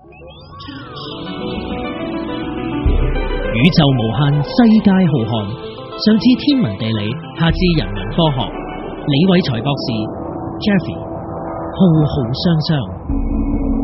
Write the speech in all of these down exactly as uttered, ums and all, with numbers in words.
宇宙無限，世界浩瀚，上至天文地理，下至人文科學。李偉才博士 Jeffy 浩浩湯湯。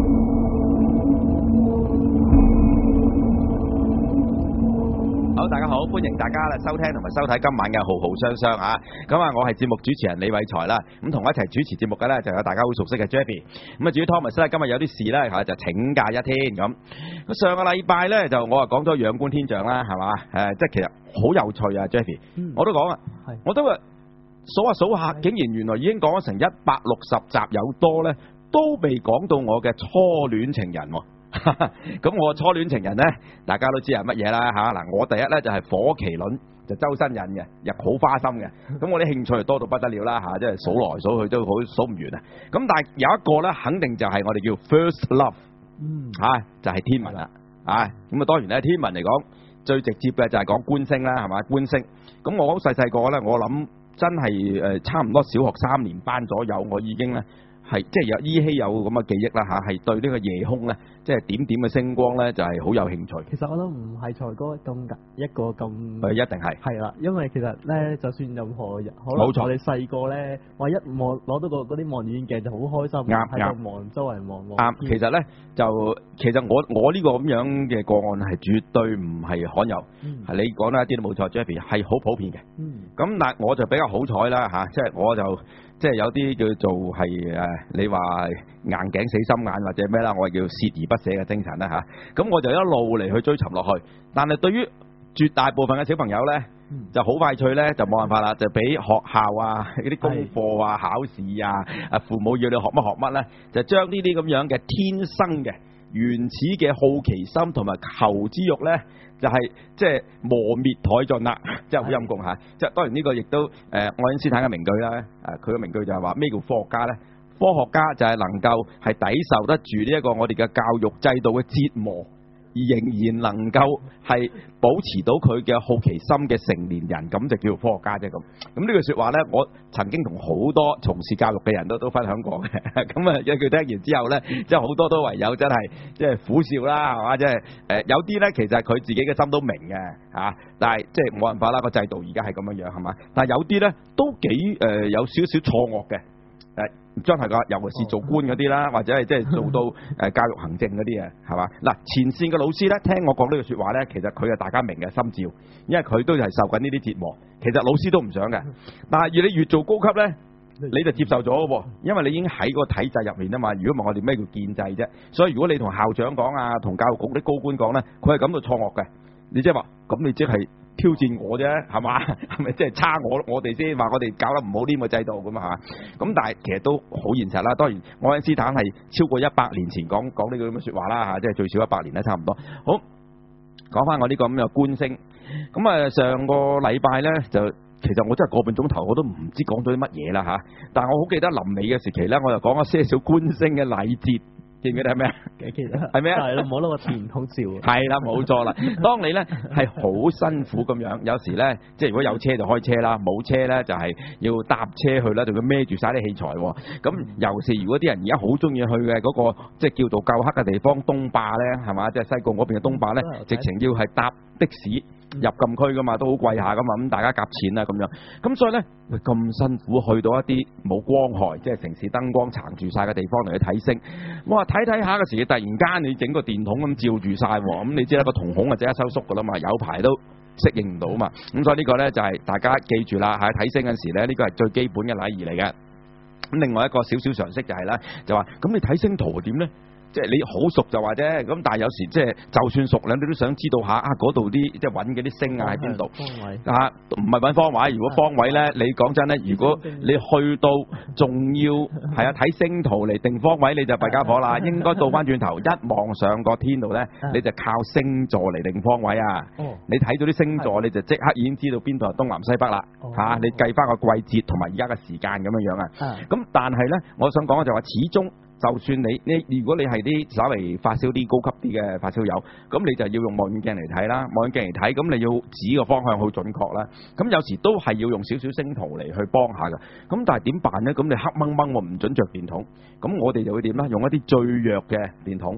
好，大家好，歡迎大家啦收聽同埋收睇今晚嘅浩浩湯湯啊！咁啊，我係節目主持人李偉才啦。咁同我一齊主持節目嘅咧，就有大家好熟悉嘅 Jeffy。咁啊，至於 Thomas 咧，今日有啲事咧，係就請假一天咁。咁上個禮拜咧，就我啊講咗仰觀天象啦，係嘛？誒，即係其實好有趣啊 ，Jeffy。嗯。我都講啊，我都話數下數下，竟然原來已經講咗成一百六十集有多咧，都未講到我嘅初戀情人喎。咁我初戀情人呢，大家都知係乜嘢啦嚇嗱。我第一呢，就係火麒麟，就周身癮嘅，又好花心嘅。咁我啲興趣多到不得了啦嚇，即係數來數去都好數唔完啊。咁但係有一個呢，肯定就係我哋叫 first love，嗯嚇，就係天文啦啊。咁啊當然咧，天文嚟講最直接嘅就係講觀星啦，係嘛？觀星。咁我好細細個呢，我諗真係誒差唔多小學三年班左右，我已經呢。係即係有依稀有咁嘅記憶啦嚇，係對呢個夜空咧，即係點點嘅星光咧，就係好有興趣。 其實我都唔係才哥咁一個咁， 係一定係係啦，因為其實咧，就算任何人，可能我哋細個咧，話一望攞到個嗰啲望遠鏡就好開心，喺度望周圍望望。 啱，其實咧就其實我我呢個咁樣嘅個案係絕對唔係罕有，係、嗯、你講得一啲都冇錯 ，Jeffy 係好普遍嘅。咁、嗯、但係我就比較好彩啦嚇，即係我就。即係有啲叫做係誒，你話硬頸死心眼或者咩啦，我係叫鍥而不捨嘅精神啦嚇。咁我就一路嚟去追尋落去，但係對於絕大部分嘅小朋友咧，嗯、就好快脆咧就冇辦法啦，就俾學校啊嗰啲功課啊、考試啊、啊父母要你學乜學乜咧，就將呢啲咁樣嘅天生嘅原始嘅好奇心同埋求知欲咧。就係即係磨滅殆盡啦，即係好陰功嚇。即係當然呢個亦都誒愛因斯坦嘅名句啦。誒佢嘅名句就係話咩叫科學家咧？科學家就係能夠係抵受得住呢一個我哋嘅教育制度嘅折磨，而仍然能夠係保持到佢嘅好奇心嘅成年人，咁就叫做科學家啫咁。咁呢句説話咧，我曾經同好多從事教育嘅人都都分享過嘅。咁啊，一句聽完之後咧，即係好多都唯有真係即係苦笑啦，係嘛？即係誒有啲咧，其實佢自己嘅心都明嘅嚇，但係即係冇辦法啦，個制度而家係咁樣樣係嘛？但係有啲咧都幾誒、呃、有少少錯愕嘅。誒真係噶，尤其是做官嗰啲啦，或者係即係做到誒教育行政嗰啲啊，係嘛？嗱，前線嘅老師咧，聽我講呢句説話咧，其實佢係大家明嘅心照，因為佢都係受緊呢啲折磨。其實老師都唔想嘅，但係越你越做高級咧，你就接受咗喎，因為你已經喺個體制入面啊嘛。如果唔係我哋咩叫建制啫？所以如果你同校長講啊，同教育局啲高官講咧，佢係感到錯愕嘅。你即係話，咁你即係挑戰我啫，係嘛？係咪即係差我我哋先話我哋搞得唔好呢個制度咁啊？咁但係其實都好現實啦。當然，愛因斯坦係超過一百年前講講呢句咁嘅説話啦嚇，即係最少一百年啦，差唔多。好，講翻我呢個咁嘅觀星。咁啊，上個禮拜咧就其實我真係個半鐘頭我都唔知講咗啲乜嘢啦嚇。但係我好記得臨尾嘅時期咧，我又講咗些少觀星嘅禮節。記唔記得係咩？ 記得係咩啊？ 係咯，唔好攞個電筒照。 係啦，冇錯啦。當你咧係好辛苦咁樣，有時咧即係如果有車就開車啦，冇車咧就係要搭車去啦，仲要孭住晒啲器材。咁尤其是如果啲人而家好中意去嘅嗰個即係叫做夠黑嘅地方東壩咧，係嘛？即係西貢嗰邊嘅東壩咧，直情要係搭的士入禁區噶嘛，都好貴下噶嘛，咁大家夾錢啦咁樣。咁所以咧，咁辛苦去到一啲冇光害，即係城市燈光撐住晒嘅地方嚟去睇星。我話睇睇下嘅時，突然間你整個電筒咁照住晒，咁你知啦，個瞳孔啊即刻收縮噶啦嘛，有排都適應唔到嘛。咁所以呢個咧就係大家記住啦，喺睇星嗰時咧，呢個係最基本嘅禮儀嚟嘅。咁另外一個少少常識就係咧，就話咁你睇星圖點咧？即係你好熟就話啫，咁但係有時即係就算熟咧，你都想知道下啊嗰度啲即係揾嗰啲星啊喺邊度？方位啊，唔係揾方位。如果方位咧，你講真咧，如果你去到仲要係啊睇星圖嚟定方位，你就弊家伙啦。應該倒翻轉頭，一望上個天度咧，你就靠星座嚟定方位啊。你睇到啲星座，你就即刻已經知道邊度係東南西北啦。嚇，你計翻個季節同埋而家嘅時間咁樣樣啊。咁但係咧，我想講嘅就話，始終。就算你你如果你係啲稍微發燒啲高級啲嘅發燒友，咁你就要用望遠鏡嚟睇啦，望遠鏡嚟睇，咁你要指個方向好準確啦。咁有時都係要用少少星圖嚟去幫下㗎。咁但係點辦呢？咁你黑掹掹喎，唔準着電筒。咁我哋就會點啦？用一啲最弱嘅電筒。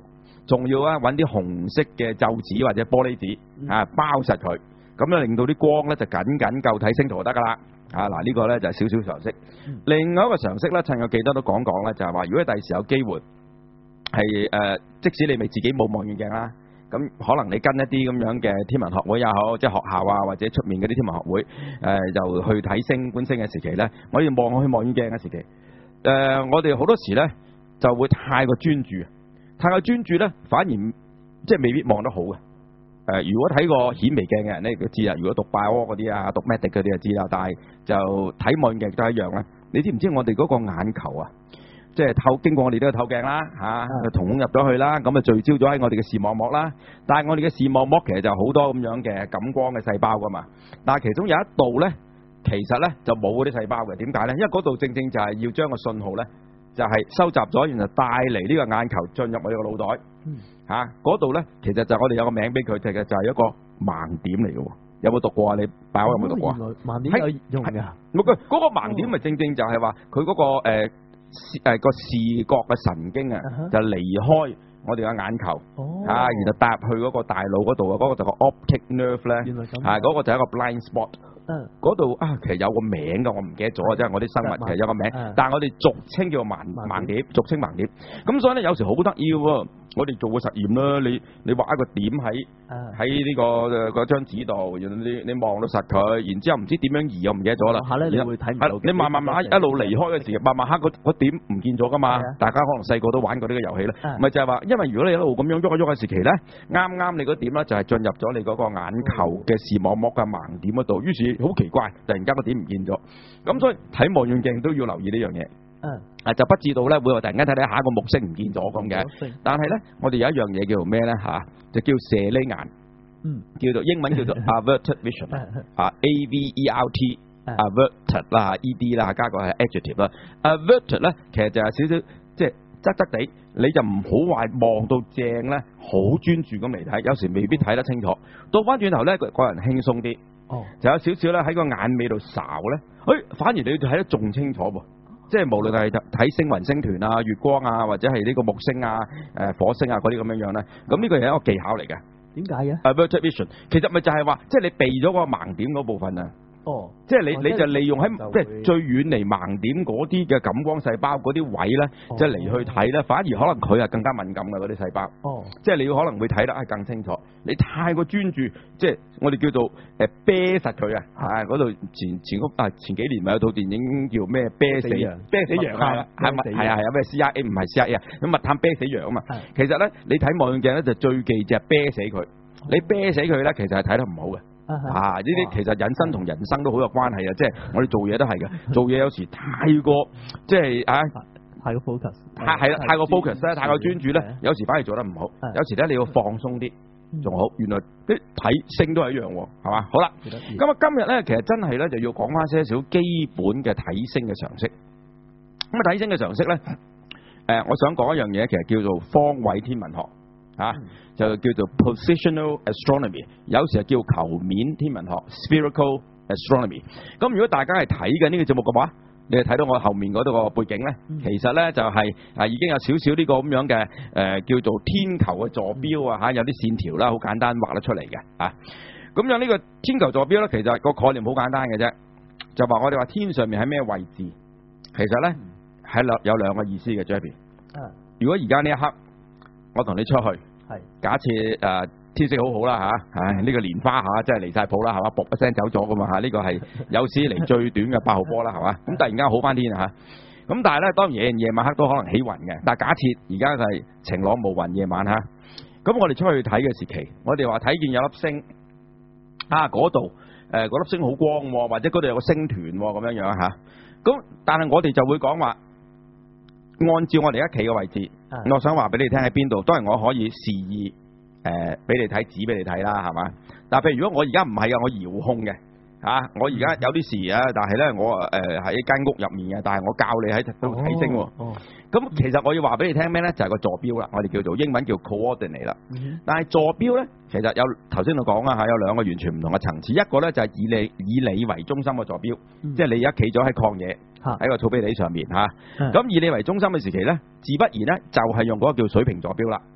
仲要啊揾啲紅色嘅皺紙或者玻璃紙啊包實佢，咁樣令到啲光咧就緊緊夠睇星圖就得噶啦。啊嗱，呢個咧就係少少常識。另外一個常識咧，趁我記得都講講咧，就係話如果第時有機會係誒，即使你咪自己冇望遠鏡啦，咁可能你跟一啲咁樣嘅天文學會也好，即係學校啊或者出面嗰啲天文學會誒，就去睇星觀星嘅時期咧，我要望去望遠鏡嘅時期，誒我哋好多時咧就會太過專注，太過專注咧反而即係未必望得好嘅。誒、呃，如果睇過顯微鏡嘅人咧，就知啦。如果讀 bio 嗰啲啊，讀 medic 嗰啲就知啦。但係就睇望遠鏡都一樣咧。你知唔知我哋嗰個眼球啊，即係透經過我哋都有透鏡啦，嚇、啊，瞳孔入咗去啦，咁啊聚焦咗喺我哋嘅視網膜啦。但係我哋嘅視網膜其實就好多咁樣嘅感光嘅細胞噶嘛。但係其中有一度咧，其實咧就冇嗰啲細胞嘅。點解咧？因為嗰度正正就係要將個信號咧，就係、是、收集咗，然後帶嚟呢個眼球進入我哋個腦袋。嗯嚇，嗰度咧，其實就我哋有個名俾佢，就係就係一個盲點嚟嘅喎。有冇讀過啊？你爆有冇讀過啊？ 盲點有用㗎。 嗰個嗰個盲點咪正正就係話佢嗰個誒視誒個視覺嘅神經啊，就離開我哋嘅眼球，啊，然後搭去嗰個大腦嗰度啊，嗰個就個 optic nerve 咧，啊，嗰個就係一個 blind spot。嗯，嗰度啊，其實有個名㗎，我唔記得咗啊，即係我啲生物其實有個名，但係我哋俗稱叫做盲盲點，俗稱盲點。咁所以咧，有時好得意喎。我哋做個實驗啦，你你畫一個點喺喺呢個嗰張紙度，然後你你望到實佢，然之後唔知點樣移，我唔記得咗啦。 下咧你會睇唔到。 你慢慢慢一路離開嘅時候，慢慢黑嗰點唔見咗噶嘛。大家可能細個都玩過呢個遊戲啦。咪就係話，因為如果你一路咁樣喐一喐嘅時期咧，啱啱你嗰點咧就係進入咗你嗰個眼球嘅視網膜嘅盲點嗰度，於是好奇怪，突然間個點唔見咗。咁所以睇望遠鏡都要留意呢樣嘢。嗯，啊就不知道咧，會話突然間睇睇下一個木星唔見咗咁嘅。但係咧，我哋有一樣嘢叫做咩咧嚇？就叫射喱眼。嗯，叫做英文叫做 averted vision 啊 ，A V E R T averted 啦 ，E D 啦，加個係 adjective 啦。averted 咧，其實就係少少即係側側地，你就唔好話望到正咧，好專注咁嚟睇，有時未必睇得清楚。倒翻轉頭咧，個人輕鬆啲，哦，就有少少咧喺個眼尾度睄咧，誒，反而你睇得仲清楚噃。即係無論係睇星雲星團啊、月光啊，或者係呢個木星啊、誒火星啊嗰啲咁樣樣咧，咁呢個係一個技巧嚟嘅。點解嘅？averted vision其實咪就係話，即係你避咗個盲點嗰部分啊。哦，即係你你就利用喺即係最遠離盲點嗰啲嘅感光細胞嗰啲位咧，即係嚟去睇咧，反而可能佢係更加敏感嘅嗰啲細胞。哦，即係你要可能會睇得係更清楚。你太過專注，即係我哋叫做誒啤實佢啊！啊，嗰度前前嗰啊前幾年咪有套電影叫咩啤死羊，啤死羊啊，係咪係啊係啊咩 C I A 唔係 C I A 啊，咁密探啤死羊啊嘛。其實咧，你睇望遠鏡咧就最忌就係啤死佢。你啤死佢咧，其實係睇得唔好嘅。啊！呢啲其實引申同人生都好有關係啊！即係我哋做嘢都係嘅，做嘢有時太過即係啊， 太過 focus， 太係啦，太過 focus 咧，太過專注咧，有時反而做得唔好。有時咧你要放鬆啲，仲好。原來啲睇星都係一樣喎，係嘛？好啦，咁啊今日咧其實真係咧就要講翻些少基本嘅睇星嘅常識。咁啊睇星嘅常識咧，誒，我想講一樣嘢，其實叫做方位天文學啊。就叫做 positional astronomy， 有時係叫球面天文學 spherical astronomy。咁如果大家係睇緊呢個節目嘅話，你係睇到我後面嗰度個背景咧，嗯、其實咧就係、是、啊已經有少少呢個咁樣嘅誒、呃、叫做天球嘅坐標啊嚇，有啲線條啦，好簡單畫得出嚟嘅啊。咁樣呢個天球坐標咧，其實個概念好簡單嘅啫，就話我哋話天上面喺咩位置，其實咧係兩有兩個意思嘅 Jeffy。如果而家呢一刻我同你出去。假設誒、呃、天色好好啦嚇，唉、啊、呢、這個蓮花嚇真係離晒譜啦係嘛，卜一聲走咗噶嘛嚇，呢、這個係有史以嚟最短嘅八號波啦係嘛，咁突然間好翻天嚇，咁、啊、但係咧當然夜晚黑都可能起雲嘅，但係假設而家就係晴朗無雲夜晚嚇，咁、啊、我哋出去睇嘅時期，我哋話睇見有粒星啊嗰度誒嗰粒星好光喎，或者嗰度有個星團喎咁樣樣嚇，咁、啊、但係我哋就會講話。按照我哋一企嘅位置，嗯、我想話俾你聽喺邊度，當然我可以示意誒俾你睇，指俾你睇啦，係嘛？但係譬如如果我而家唔係啊，我遙控嘅嚇、啊，我而家有啲事啊，但係咧我誒喺一間屋入面嘅，但係我教你喺度睇星喎。咁、哦哦、其實我要話俾你聽咩咧？就係、是、個坐標啦，我哋叫做英文叫 coordinate 啦。嗯、但係坐標咧，其實有頭先我講啦嚇，有兩個完全唔同嘅層次，一個咧就係以你以你為中心嘅坐標，嗯、即係你而家企咗喺曠野。喺個草皮地上面嚇，咁、啊、以你為中心嘅時期咧，自不然咧就係用嗰個叫水平坐標啦。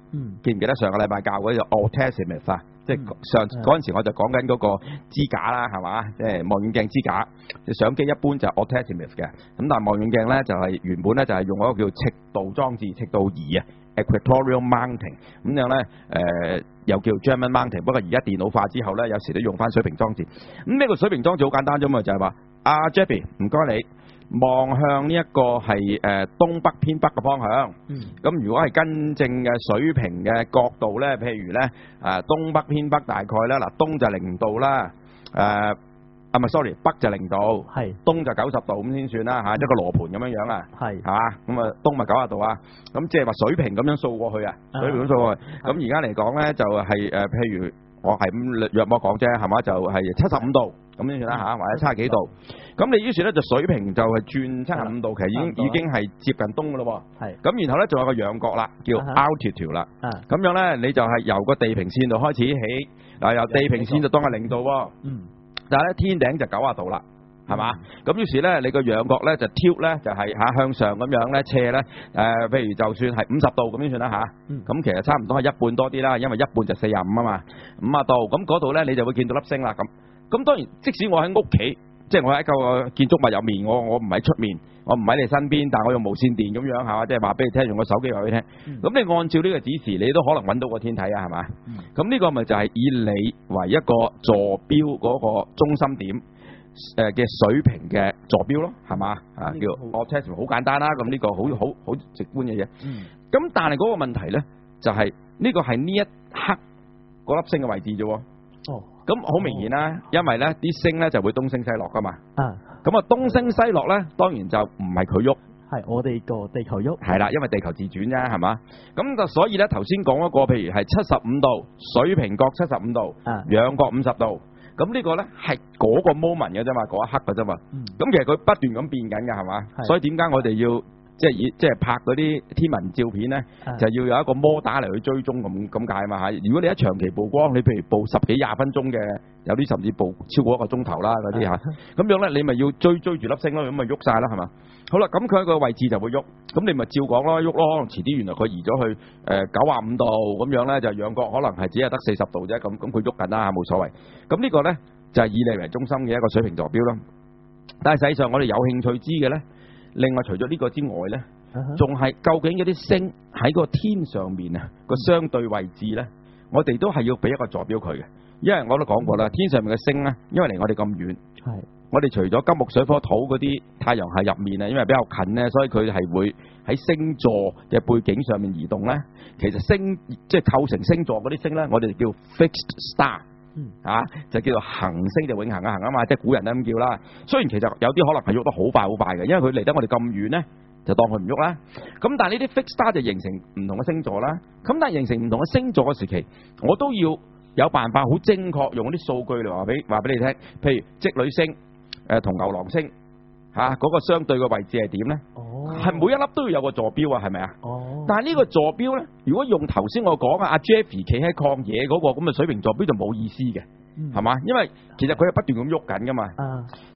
嗯、記唔記得上個禮拜教嗰個 altimeter 啊？即係上嗰陣時我就講緊嗰個支架啦，係嘛？即係望遠鏡支架，相機一般就 altimeter 嘅，咁但係望遠鏡咧就係、是、原本咧就係用嗰個叫赤道裝置、赤道儀啊 （equatorial mounting） 咁樣咧，誒、呃、又叫 German mounting。不過而家電腦化之後咧，有時都用翻水平裝置。咁呢個水平裝置好簡單啫嘛，就係話阿 Jeffy 唔該你。望向呢一個係誒東北偏北嘅方向，咁、嗯、如果係跟正嘅水平嘅角度咧，譬如咧誒東北偏北大概咧嗱，東就零度啦，誒啊唔係 sorry， 北就零度，係東就九十度咁先算啦嚇，一個羅盤咁樣樣啊，係嚇咁啊東咪九十度啊，咁即係話水平咁樣掃過去啊，水平咁掃過去，咁而家嚟講咧就係誒譬如我係咁約莫講啫，係嘛就係七十五度咁先算啦嚇，或者七十幾度。咁你於是咧就水平就係轉七十五度，其實已經已經係接近東嘅咯喎。係。咁然後咧仲有個仰角啦，叫 altitude 啦。啊。咁樣咧你就係由個地平線度開始起，嗱由地平線就當係零度喎。嗯。但係咧天頂就九十度啦，係嘛？咁於是咧你個仰角咧就 tilt 咧就係嚇向上咁樣咧斜咧誒，譬如就算係五十度咁先算啦嚇。嗯。咁其實差唔多係一半多啲啦，因為一半就四十五啊嘛，五十度。咁嗰度咧你就會見到粒星啦。咁咁當然即使我喺屋企。即係我喺個建築物入面，我我唔喺出面，我唔喺你身邊，但我用無線電咁樣係嘛，即係話俾你聽，用個手機話俾你聽。咁、嗯、你按照呢個指示，你都可能揾到個天體啊，係嘛？咁呢、嗯、個咪就係以你為一個坐標嗰個中心點誒嘅水平嘅坐標咯，係嘛？啊、嗯、叫 altimeter 好簡單啦，咁呢個好好好直觀嘅嘢。咁、嗯、但係嗰個問題咧，就係、是、呢個係呢一刻嗰粒星嘅位置啫。哦。咁好明顯啦，因為咧啲星咧就會東升西落噶嘛。啊，咁啊東升西落咧，當然就唔係佢喐，係我哋個地球喐。係啦，因為地球自轉啫，係嘛？咁就所以咧頭先講嗰個，譬如係七十五度水平角七十五度，啊，仰角五十度，咁呢個咧係嗰個 moment 嘅啫嘛，嗰一刻嘅啫嘛。咁、嗯、其實佢不斷咁變緊嘅，係嘛？所以點解我哋要？即係以即係拍嗰啲天文照片咧，就要有一個摩打嚟去追蹤咁咁解嘛嚇。如果你一長期曝光，你譬如曝十幾廿分鐘嘅，有啲甚至曝超過一個鐘頭啦嗰啲嚇，咁樣咧你咪要追追住粒星咯，咁咪喐晒啦係嘛？好啦，咁佢喺個位置就會喐，咁你咪照講咯，喐咯，可能遲啲原來佢移咗去誒九十五度咁樣咧，就仰角可能係只係得四十度啫，咁咁佢喐緊啦，冇所謂。咁呢個咧就係以你為中心嘅一個水平坐標啦。但係實際上我哋有興趣知嘅咧。另外除咗呢個之外咧，仲係究竟嗰啲星喺個天上面啊個相對位置咧，我哋都係要俾一個坐標佢嘅，因為我都講過啦，天上面嘅星咧，因為離我哋咁遠，係我哋除咗金木水火土嗰啲太陽系入面啊，因為比較近咧，所以佢係會喺星座嘅背景上面移動咧。其實星即係構成星座嗰啲星咧，我哋叫 fixed star。嗯，啊，就叫做恆星就永恆嘅恆啊嘛，即係古人都咁叫啦。雖然其實有啲可能係喐得好快好快嘅，因為佢離得我哋咁遠咧，就當佢唔喐啦。咁但係呢啲 fixed star 就形成唔同嘅星座啦。咁但係形成唔同嘅星座嘅時期，我都要有辦法好精確用啲數據嚟話俾話俾你聽。譬如織女星誒同牛郎星嚇嗰個相對嘅位置係點咧？哦，係每一粒都要有個坐標啊，係咪啊？哦，但係呢個坐標咧，如果用頭先我講啊，阿 Jeffy 企喺曠野嗰個咁嘅水平坐標就冇意思嘅，係嘛？因為其實佢係不斷咁喐緊噶嘛。啊，